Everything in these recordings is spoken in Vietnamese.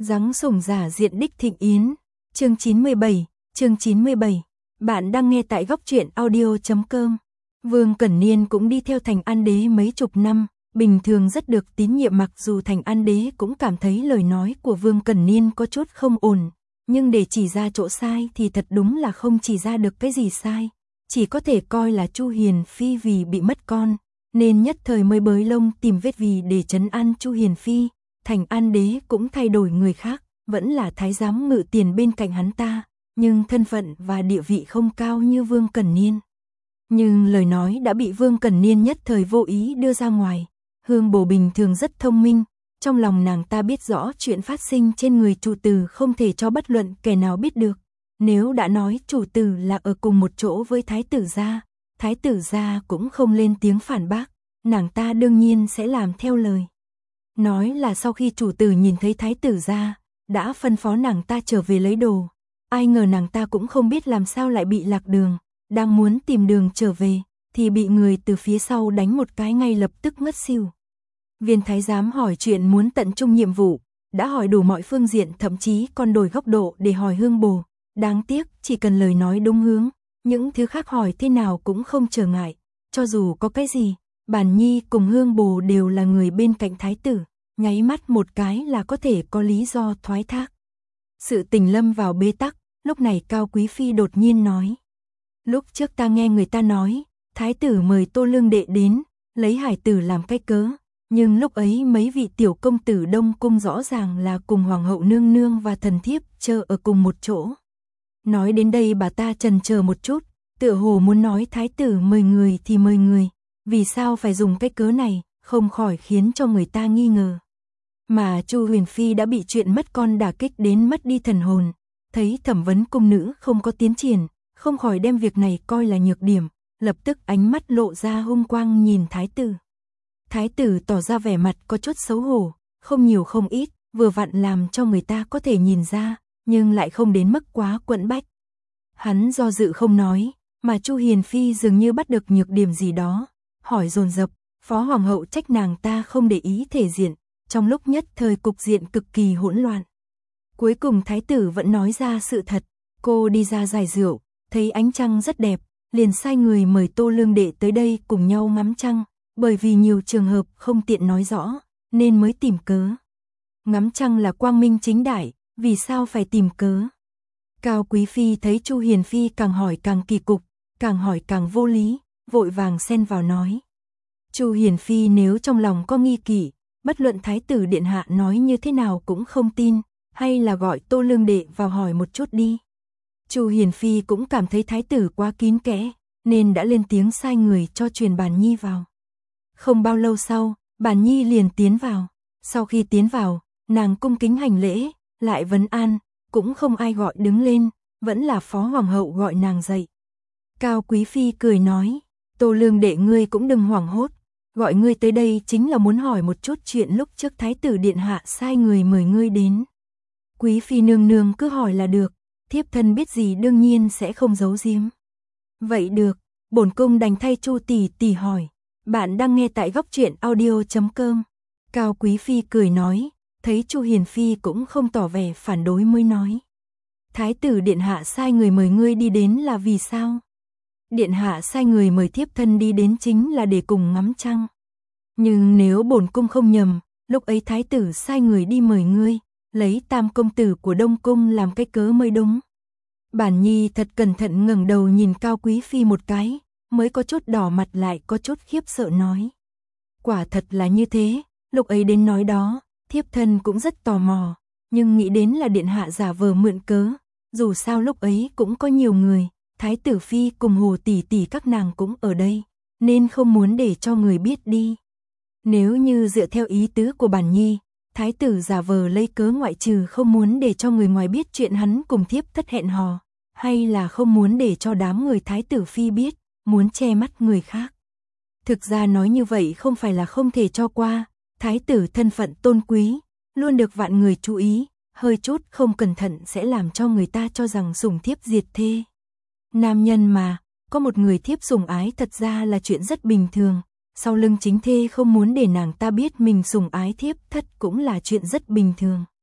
Giáng sủng giả diện đích thịnh yến. Chương 97. Bạn đang nghe tại góc truyện audio.com. Vương Cẩn Niên cũng đi theo Thành An Đế mấy chục năm, bình thường rất được tín nhiệm, mặc dù Thành An Đế cũng cảm thấy lời nói của Vương Cẩn Niên có chút không ổn, nhưng để chỉ ra chỗ sai thì thật đúng là không chỉ ra được cái gì sai, chỉ có thể coi là Chu Hiền Phi vì bị mất con, nên nhất thời mới bới lông tìm vết vì để trấn an Chu Hiền Phi. Thành An Đế cũng thay đổi người khác, vẫn là thái giám ngự tiền bên cạnh hắn ta, nhưng thân phận và địa vị không cao như Vương Cẩn Niên. Nhưng lời nói đã bị Vương Cẩn Niên nhất thời vô ý đưa ra ngoài. Hương Bồ bình thường rất thông minh, trong lòng nàng ta biết rõ chuyện phát sinh trên người chủ tử không thể cho bất luận kẻ nào biết được. Nếu đã nói chủ tử là ở cùng một chỗ với thái tử gia cũng không lên tiếng phản bác, nàng ta đương nhiên sẽ làm theo lời. Nói là sau khi chủ tử nhìn thấy thái tử gia, đã phân phó nàng ta trở về lấy đồ. Ai ngờ nàng ta cũng không biết làm sao lại bị lạc đường, đang muốn tìm đường trở về, thì bị người từ phía sau đánh một cái, ngay lập tức ngất xỉu. Viên thái giám hỏi chuyện muốn tận trung nhiệm vụ, đã hỏi đủ mọi phương diện, thậm chí còn đổi góc độ để hỏi Hương Bồ. Đáng tiếc, chỉ cần lời nói đúng hướng, những thứ khác hỏi thế nào cũng không trở ngại. Cho dù có cái gì, Bản Nhi cùng Hương Bồ đều là người bên cạnh thái tử, nháy mắt một cái là có thể có lý do thoái thác. Sự tình lâm vào bế tắc, lúc này Cao Quý Phi đột nhiên nói. Lúc trước ta nghe người ta nói, thái tử mời Tô Lương Đệ đến, lấy hải tử làm cái cớ, nhưng lúc ấy mấy vị tiểu công tử Đông Cung rõ ràng là cùng Hoàng hậu nương nương và thần thiếp chờ ở cùng một chỗ. Nói đến đây bà ta chần chờ một chút, tựa hồ muốn nói thái tử mời người thì mời người, vì sao phải dùng cái cớ này, không khỏi khiến cho người ta nghi ngờ. Mà Chu Huyền Phi đã bị chuyện mất con đả kích đến mất đi thần hồn, thấy thẩm vấn cung nữ không có tiến triển, không khỏi đem việc này coi là nhược điểm, lập tức ánh mắt lộ ra hung quang nhìn thái tử. Thái tử tỏ ra vẻ mặt có chút xấu hổ, không nhiều không ít, vừa vặn làm cho người ta có thể nhìn ra, nhưng lại không đến mức quá quẫn bách. Hắn do dự không nói, mà Chu Hiền Phi dường như bắt được nhược điểm gì đó, hỏi dồn dập. Phó Hoàng hậu trách nàng ta không để ý thể diện, trong lúc nhất thời cục diện cực kỳ hỗn loạn. Cuối cùng thái tử vẫn nói ra sự thật, cô đi ra giải rượu, thấy ánh trăng rất đẹp, liền sai người mời Tô Lương Đệ tới đây cùng nhau ngắm trăng, bởi vì nhiều trường hợp không tiện nói rõ, nên mới tìm cớ. Ngắm trăng là quang minh chính đại, vì sao phải tìm cớ? Cao Quý Phi thấy Chu Hiền Phi càng hỏi càng kỳ cục, càng hỏi càng vô lý, vội vàng xen vào nói. Chu Hiền Phi nếu trong lòng có nghi kỵ, bất luận thái tử điện hạ nói như thế nào cũng không tin, hay là gọi Tô Lương Đệ vào hỏi một chút đi. Chu Hiền Phi cũng cảm thấy thái tử quá kín kẽ, nên đã lên tiếng sai người cho truyền Bản Nhi vào. Không bao lâu sau, Bản Nhi liền tiến vào. Sau khi tiến vào, nàng cung kính hành lễ, lại vấn an, cũng không ai gọi đứng lên, vẫn là Phó Hoàng hậu gọi nàng dậy. Cao Quý Phi cười nói, Tô Lương Đệ ngươi cũng đừng hoảng hốt, gọi ngươi tới đây chính là muốn hỏi một chút chuyện lúc trước thái tử điện hạ sai người mời ngươi đến. Quý Phi nương nương cứ hỏi là được, thiếp thân biết gì đương nhiên sẽ không giấu giếm. Vậy được, bổn cung đành thay Chu tỷ tỷ hỏi. Bạn đang nghe tại góc truyện audio.com. Cao Quý Phi cười nói, thấy Chu Hiền Phi cũng không tỏ vẻ phản đối mới nói. Thái tử điện hạ sai người mời ngươi đi đến là vì sao? Điện hạ sai người mời thiếp thân đi đến chính là để cùng ngắm trăng. Nhưng nếu bổn cung không nhầm, lúc ấy thái tử sai người đi mời ngươi, lấy tam công tử của Đông Cung làm cái cớ mới đúng. Bản Nhi thật cẩn thận ngẩng đầu nhìn Cao Quý Phi một cái, mới có chút đỏ mặt lại có chút khiếp sợ nói. Quả thật là như thế, lúc ấy đến nói đó, thiếp thân cũng rất tò mò, nhưng nghĩ đến là điện hạ giả vờ mượn cớ, dù sao lúc ấy cũng có nhiều người. Thái tử Phi cùng Hồ tỷ tỷ các nàng cũng ở đây, nên không muốn để cho người biết đi. Nếu như dựa theo ý tứ của Bản Nhi, thái tử giả vờ lấy cớ ngoại trừ không muốn để cho người ngoài biết chuyện hắn cùng thiếp thất hẹn hò, hay là không muốn để cho đám người thái tử Phi biết, muốn che mắt người khác. Thực ra nói như vậy không phải là không thể cho qua, thái tử thân phận tôn quý, luôn được vạn người chú ý, hơi chút không cẩn thận sẽ làm cho người ta cho rằng sủng thiếp diệt thê. Nam nhân mà, có một người thiếp sủng ái thật ra là chuyện rất bình thường, sau lưng chính thê không muốn để nàng ta biết mình sủng ái thiếp thất cũng là chuyện rất bình thường.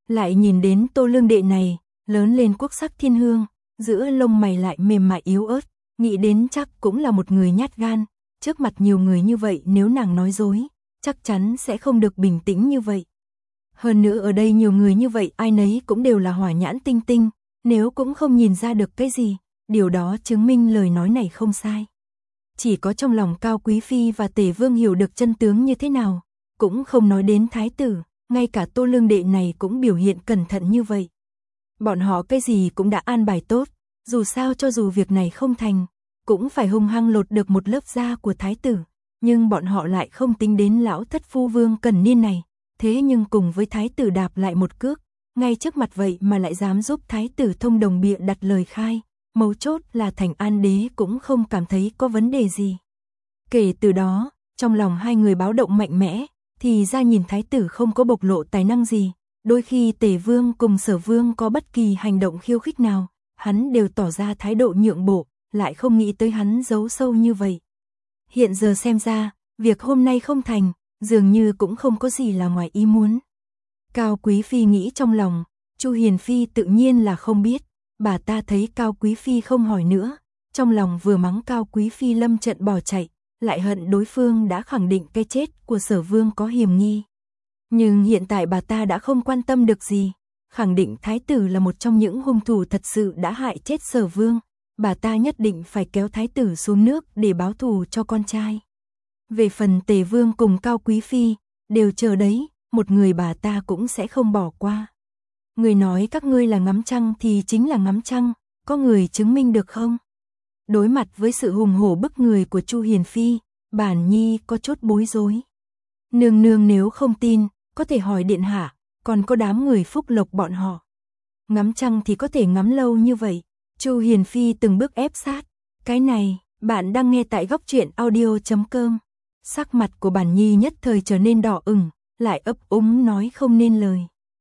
Lại nhìn đến Tô Lương Đệ này, lớn lên quốc sắc thiên hương, giữa lông mày lại mềm mại yếu ớt, nghĩ đến chắc cũng là một người nhát gan, trước mặt nhiều người như vậy nếu nàng nói dối, chắc chắn sẽ không được bình tĩnh như vậy. Hơn nữa ở đây nhiều người như vậy ai nấy cũng đều là hỏa nhãn tinh tinh, nếu cũng không nhìn ra được cái gì, điều đó chứng minh lời nói này không sai. Chỉ có trong lòng Cao Quý Phi và Tề Vương hiểu được chân tướng như thế nào, cũng không nói đến thái tử, ngay cả Tô Lương Đệ này cũng biểu hiện cẩn thận như vậy. Bọn họ cái gì cũng đã an bài tốt, dù sao cho dù việc này không thành, cũng phải hung hăng lột được một lớp da của thái tử, nhưng bọn họ lại không tính đến lão thất phu Vương Cẩn Niên này, thế nhưng cùng với thái tử đạp lại một cước, ngay trước mặt vậy mà lại dám giúp thái tử thông đồng bịa đặt lời khai, mấu chốt là Thành An Đế cũng không cảm thấy có vấn đề gì. Kể từ đó, trong lòng hai người báo động mạnh mẽ, thì ra nhìn thái tử không có bộc lộ tài năng gì, đôi khi Tề Vương cùng Sở Vương có bất kỳ hành động khiêu khích nào, hắn đều tỏ ra thái độ nhượng bộ, lại không nghĩ tới hắn giấu sâu như vậy. Hiện giờ xem ra, việc hôm nay không thành, dường như cũng không có gì là ngoài ý muốn. Cao Quý Phi nghĩ trong lòng, Chu Hiền Phi tự nhiên là không biết, bà ta thấy Cao Quý Phi không hỏi nữa, trong lòng vừa mắng Cao Quý Phi lâm trận bỏ chạy, lại hận đối phương đã khẳng định cái chết của Sở Vương có hiểm nghi. Nhưng hiện tại bà ta đã không quan tâm được gì, khẳng định thái tử là một trong những hung thủ thật sự đã hại chết Sở Vương, bà ta nhất định phải kéo thái tử xuống nước để báo thù cho con trai. Về phần Tề Vương cùng Cao Quý Phi, đều chờ đấy, một người bà ta cũng sẽ không bỏ qua. Người nói các ngươi là ngắm trăng thì chính là ngắm trăng, có người chứng minh được không? Đối mặt với sự hùng hổ bức người của Chu Hiền Phi, Bản Nhi có chút bối rối. Nương nương nếu không tin, có thể hỏi điện hạ, còn có đám người Phúc Lộc bọn họ. Ngắm trăng thì có thể ngắm lâu như vậy. Chu Hiền Phi từng bước ép sát. Cái này, bạn đang nghe tại góc truyện audio.com. Sắc mặt của Bản Nhi nhất thời trở nên đỏ ửng, lại ấp úng nói không nên lời.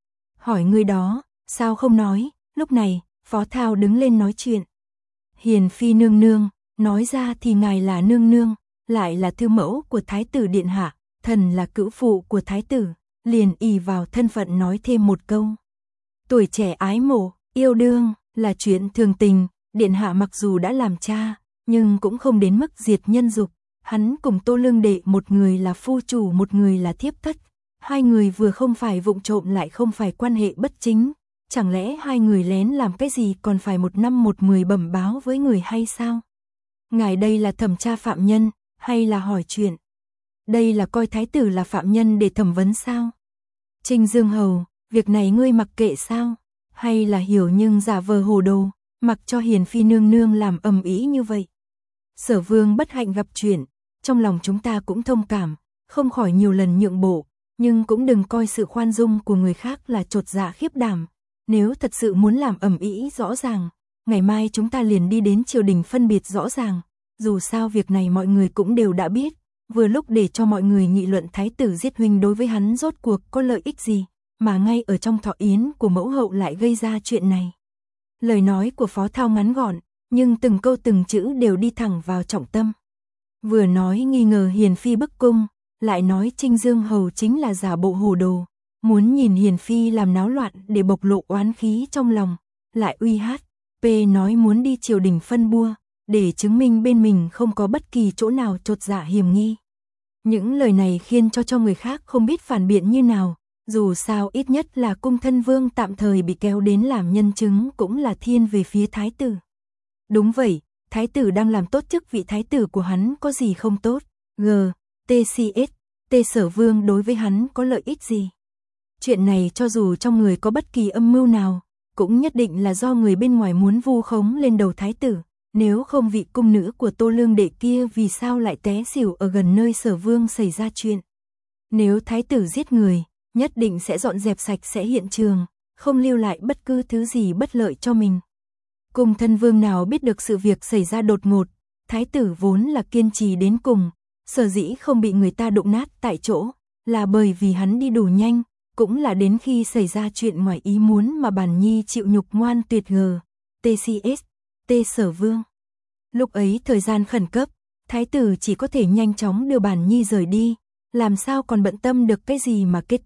Hỏi người đó, sao không nói? Lúc này, Phó Thao đứng lên nói chuyện. Hiền Phi nương nương, nói ra thì ngài là nương nương, lại là thư mẫu của Thái tử điện hạ, thần là cữu phụ của Thái tử, liền ỷ vào thân phận nói thêm một câu. Tuổi trẻ ái mộ, yêu đương, là chuyện thường tình, điện hạ mặc dù đã làm cha, nhưng cũng không đến mức diệt nhân dục. Hắn cùng Tô Lương Đệ một người là phu chủ một người là thiếp thất, hai người vừa không phải vụng trộm lại không phải quan hệ bất chính, chẳng lẽ hai người lén làm cái gì còn phải 1 năm 1 10 bẩm báo với người hay sao? Ngài đây là thẩm tra phạm nhân, hay là hỏi chuyện? Đây là coi thái tử là phạm nhân để thẩm vấn sao? Trinh Dương Hầu, việc này ngươi mặc kệ sao? Hay là hiểu nhưng giả vờ hồ đồ, mặc cho Hiền Phi nương nương làm ầm ĩ như vậy? Sở Vương bất hạnh gặp chuyện, trong lòng chúng ta cũng thông cảm, không khỏi nhiều lần nhượng bộ, nhưng cũng đừng coi sự khoan dung của người khác là chột dạ khiếp đảm. Nếu thật sự muốn làm ầm ĩ rõ ràng, ngày mai chúng ta liền đi đến triều đình phân biệt rõ ràng, dù sao việc này mọi người cũng đều đã biết, vừa lúc để cho mọi người nghị luận thái tử giết huynh đối với hắn rốt cuộc có lợi ích gì, mà ngay ở trong thọ yến của mẫu hậu lại gây ra chuyện này. Lời nói của Phó Thao ngắn gọn, nhưng từng câu từng chữ đều đi thẳng vào trọng tâm. Vừa nói nghi ngờ Hiền Phi bức cung, lại nói Trinh Dương Hầu chính là giả bộ hồ đồ, muốn nhìn Hiền Phi làm náo loạn để bộc lộ oán khí trong lòng, lại uy hát, p nói muốn đi triều đình phân bua, để chứng minh bên mình không có bất kỳ chỗ nào chột dạ hiểm nghi. Những lời này khiến cho người khác không biết phản biện như nào, dù sao ít nhất là cung thân vương tạm thời bị kéo đến làm nhân chứng cũng là thiên về phía thái tử. Đúng vậy, thái tử đang làm tốt chức vị thái tử của hắn có gì không tốt, TCS, Sở Vương đối với hắn có lợi ích gì. Chuyện này cho dù trong người có bất kỳ âm mưu nào, cũng nhất định là do người bên ngoài muốn vu khống lên đầu thái tử, nếu không vị cung nữ của Tô Lương Đệ kia vì sao lại té xỉu ở gần nơi Sở Vương xảy ra chuyện. Nếu thái tử giết người, nhất định sẽ dọn dẹp sạch sẽ hiện trường, không lưu lại bất cứ thứ gì bất lợi cho mình. Cung thân vương nào biết được sự việc xảy ra đột ngột, thái tử vốn là kiên trì đến cùng, sở dĩ không bị người ta đụng nát tại chỗ, là bởi vì hắn đi đủ nhanh, cũng là đến khi xảy ra chuyện ngoài ý muốn mà Bản Nhi chịu nhục ngoan tuyệt TCS, Sở Vương. Lúc ấy thời gian khẩn cấp, thái tử chỉ có thể nhanh chóng đưa Bản Nhi rời đi, làm sao còn bận tâm được cái gì mà kết thúc,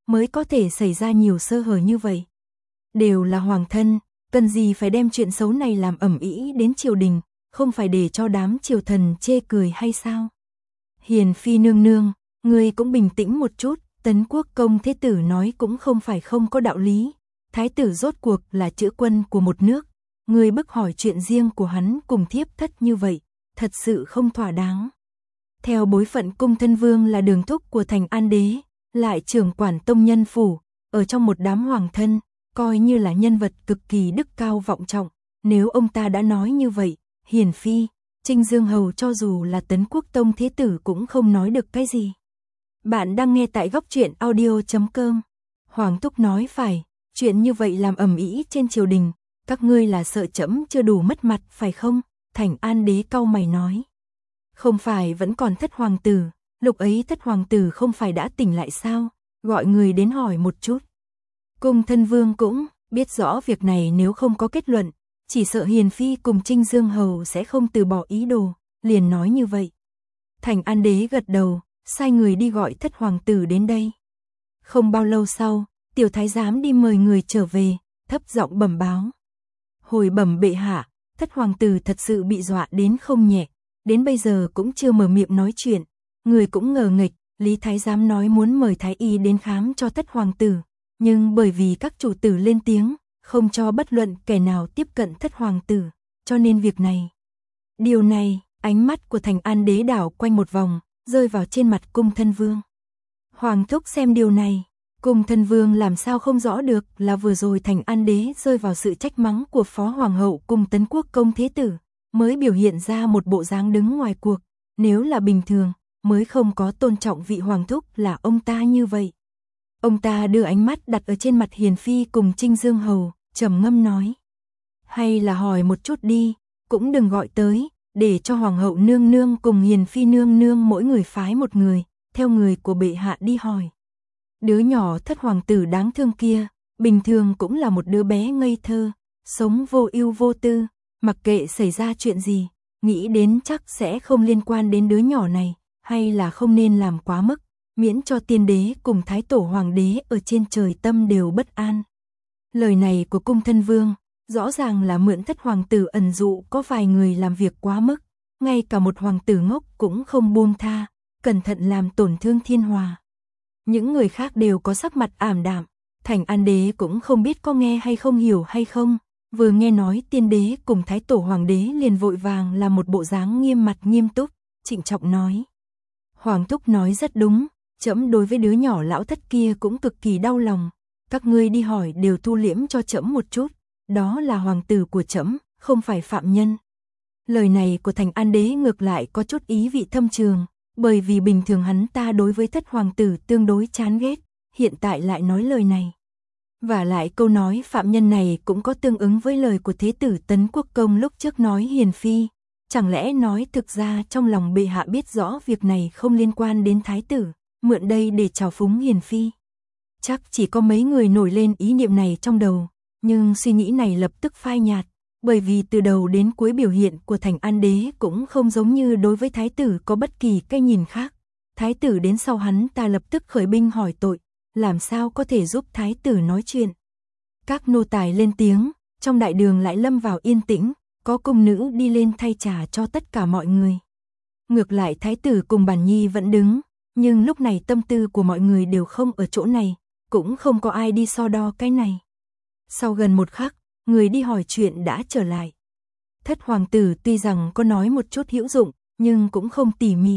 mới có thể xảy ra nhiều sơ hở như vậy. Đều là hoàng thân, cần gì phải đem chuyện xấu này làm ầm ĩ đến triều đình, không phải để cho đám triều thần chê cười hay sao? Hiền phi nương nương, người cũng bình tĩnh một chút, Tấn Quốc công thế tử nói cũng không phải không có đạo lý. Thái tử rốt cuộc là chữ quân của một nước, người bức hỏi chuyện riêng của hắn cùng thiếp thất như vậy, thật sự không thỏa đáng. Theo bối phận cung thân vương là đường thúc của thành An đế, lại trưởng quản tông nhân phủ, ở trong một đám hoàng thân, coi như là nhân vật cực kỳ đức cao vọng trọng. Nếu ông ta đã nói như vậy, hiền phi, Trinh Dương Hầu cho dù là Tấn Quốc tông thế tử cũng không nói được cái gì. Bạn đang nghe tại góc truyện audio.com. Hoàng thúc nói phải, chuyện như vậy làm ầm ĩ trên triều đình, các ngươi là sợ trẫm chưa đủ mất mặt phải không? Thành An đế cau mày nói. Không phải vẫn còn thất hoàng tử, lúc ấy thất hoàng tử không phải đã tỉnh lại sao, gọi người đến hỏi một chút. Cung thân vương cũng biết rõ việc này nếu không có kết luận, chỉ sợ hiền phi cùng Trinh Dương Hầu sẽ không từ bỏ ý đồ, liền nói như vậy. Thành An đế gật đầu, sai người đi gọi thất hoàng tử đến đây. Không bao lâu sau, tiểu thái giám đi mời người trở về, thấp giọng bẩm báo. Hồi bẩm bệ hạ, thất hoàng tử thật sự bị dọa đến không nhẹ, đến bây giờ cũng chưa mở miệng nói chuyện. Người cũng ngờ nghịch, Lý thái giám nói muốn mời thái y đến khám cho thất hoàng tử, nhưng bởi vì các chủ tử lên tiếng, không cho bất luận kẻ nào tiếp cận thất hoàng tử, cho nên việc này. Điều này, ánh mắt của Thành An đế đảo quanh một vòng, rơi vào trên mặt cung thân vương. Hoàng thúc xem điều này, cung thân vương làm sao không rõ được là vừa rồi Thành An đế rơi vào sự trách mắng của phó hoàng hậu cùng Tấn Quốc công thế tử, mới biểu hiện ra một bộ dáng đứng ngoài cuộc, nếu là bình thường, mới không có tôn trọng vị hoàng thúc là ông ta như vậy. Ông ta đưa ánh mắt đặt ở trên mặt hiền phi cùng Trinh Dương Hầu, trầm ngâm nói. Hay là hỏi một chút đi, cũng đừng gọi tới, để cho hoàng hậu nương nương cùng hiền phi nương nương mỗi người phái một người, theo người của bệ hạ đi hỏi. Đứa nhỏ thất hoàng tử đáng thương kia, bình thường cũng là một đứa bé ngây thơ, sống vô ưu vô tư, mặc kệ xảy ra chuyện gì, nghĩ đến chắc sẽ không liên quan đến đứa nhỏ này, hay là không nên làm quá mức, miễn cho tiên đế cùng thái tổ hoàng đế ở trên trời tâm đều bất an. Lời này của cung thân vương, rõ ràng là mượn thất hoàng tử ẩn dụ có vài người làm việc quá mức, ngay cả một hoàng tử ngốc cũng không buông tha, cẩn thận làm tổn thương thiên hòa. Những người khác đều có sắc mặt ảm đạm, Thành An đế cũng không biết có nghe hay không hiểu hay không, vừa nghe nói tiên đế cùng thái tổ hoàng đế liền vội vàng làm một bộ dáng nghiêm mặt nghiêm túc, trịnh trọng nói. Hoàng thúc nói rất đúng, trẫm đối với đứa nhỏ lão thất kia cũng cực kỳ đau lòng, các ngươi đi hỏi đều thu liễm cho trẫm một chút, đó là hoàng tử của trẫm, không phải phạm nhân. Lời này của Thành An đế ngược lại có chút ý vị thâm trường, bởi vì bình thường hắn ta đối với thất hoàng tử tương đối chán ghét, hiện tại lại nói lời này. Và lại câu nói phạm nhân này cũng có tương ứng với lời của thế tử Tấn Quốc công lúc trước nói hiền phi, chẳng lẽ nói thực ra trong lòng bệ hạ biết rõ việc này không liên quan đến thái tử, mượn đây để trào phúng hiền phi. Chắc chỉ có mấy người nổi lên ý niệm này trong đầu, nhưng suy nghĩ này lập tức phai nhạt, bởi vì từ đầu đến cuối biểu hiện của Thành An đế cũng không giống như đối với thái tử có bất kỳ cái nhìn khác. Thái tử đến sau hắn ta lập tức khởi binh hỏi tội, làm sao có thể giúp thái tử nói chuyện. Các nô tài lên tiếng, trong đại đường lại lâm vào yên tĩnh, có cung nữ đi lên thay trà cho tất cả mọi người. Ngược lại thái tử cùng Bản Nhi vẫn đứng, nhưng lúc này tâm tư của mọi người đều không ở chỗ này, cũng không có ai đi so đo cái này. Sau gần một khắc, người đi hỏi chuyện đã trở lại. Thất hoàng tử tuy rằng có nói một chút hữu dụng, nhưng cũng không tỉ mỉ.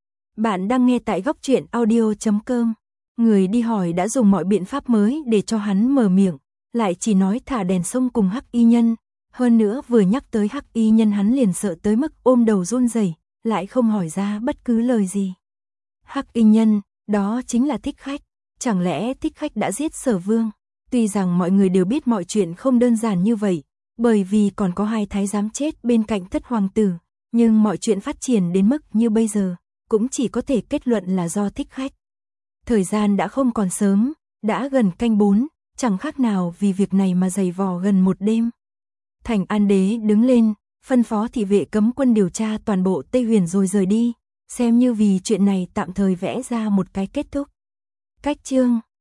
Bạn đang nghe tại góc truyện audio.com. Người đi hỏi đã dùng mọi biện pháp mới để cho hắn mở miệng, lại chỉ nói thả đèn sông cùng Hắc y nhân. Hơn nữa vừa nhắc tới Hắc y nhân hắn liền sợ tới mức ôm đầu run rẩy, lại không hỏi ra bất cứ lời gì. Hắc y nhân, đó chính là Thích Khách. Chẳng lẽ Thích Khách đã giết Sở Vương? Tuy rằng mọi người đều biết mọi chuyện không đơn giản như vậy, bởi vì còn có hai thái giám chết bên cạnh thất hoàng tử, nhưng mọi chuyện phát triển đến mức như bây giờ, cũng chỉ có thể kết luận là do Thích Khách. Thời gian đã không còn sớm, đã gần canh 4, chẳng khác nào vì việc này mà dày vò gần một đêm. Thành An đế đứng lên, phân phó thị vệ cấm quân điều tra toàn bộ Tây Huyền rồi rời đi, xem như vì chuyện này tạm thời vẽ ra một cái kết thúc. Cách chương